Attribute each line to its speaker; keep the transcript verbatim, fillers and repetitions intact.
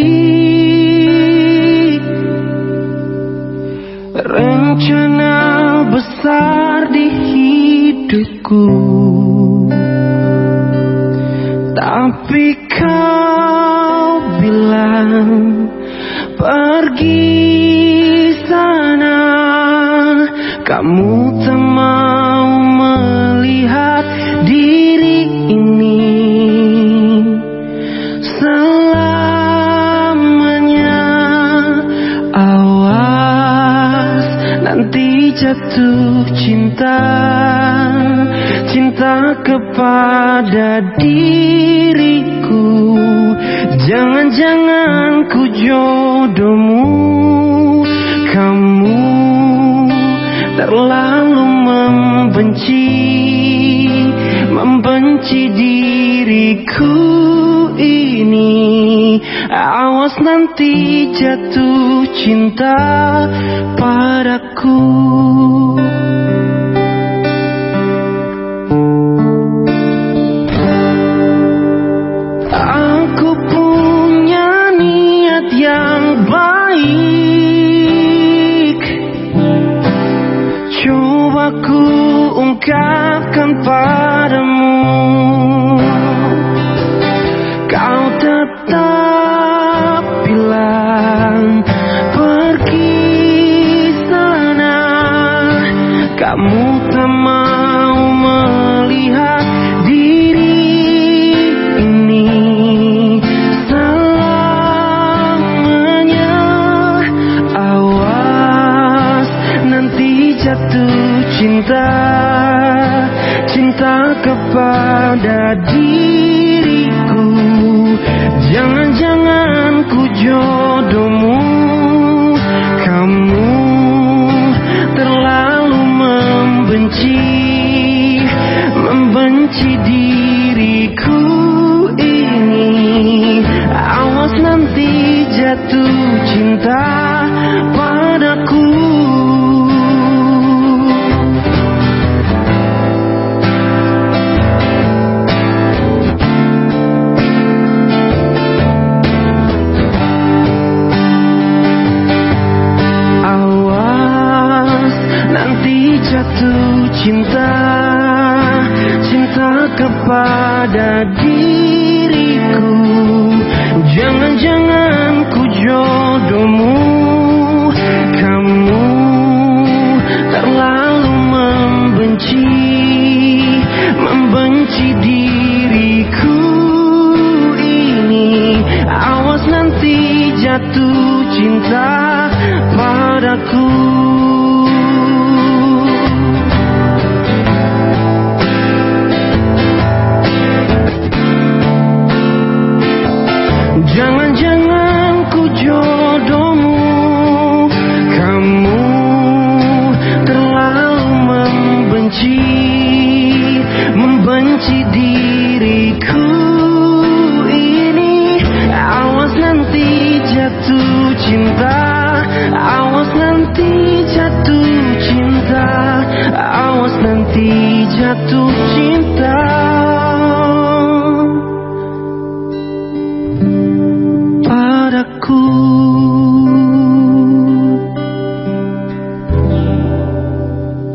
Speaker 1: rencana besar di hidupku, tapi kau bilang pergi sana. Kamu tak mau melihat diri ini selamanya. Awas nanti jatuh cinta, cinta kepada diriku. Jangan-jangan ku jodohmu. Kamu terlalu membenci, membenci diriku ini. Awas nanti jatuh cinta padaku. Aku punya niat yang baik, coba ku ungkapkan padamu. Kau tetap bilang pergi sana. Kamu tak mau melihat diri ini selamanya. Awas nanti jatuh cinta, cinta kepada diriku. Jangan-jangan ku jodohmu. Kamu terlalu membenci, membenci diriku ini. Awas nanti jatuh cinta padaku. Jatuh cinta, cinta kepada diriku. Jangan-jangan ku jodohmu. Kamu terlalu membenci, membenci diriku ini. Awas nanti jatuh cinta padaku. Jangan-jangan ku jodohmu. Kamu terlalu membenci, membenci diriku ini. Awas nanti jatuh cinta, awas nanti jatuh cinta, awas nanti jatuh cinta padaku.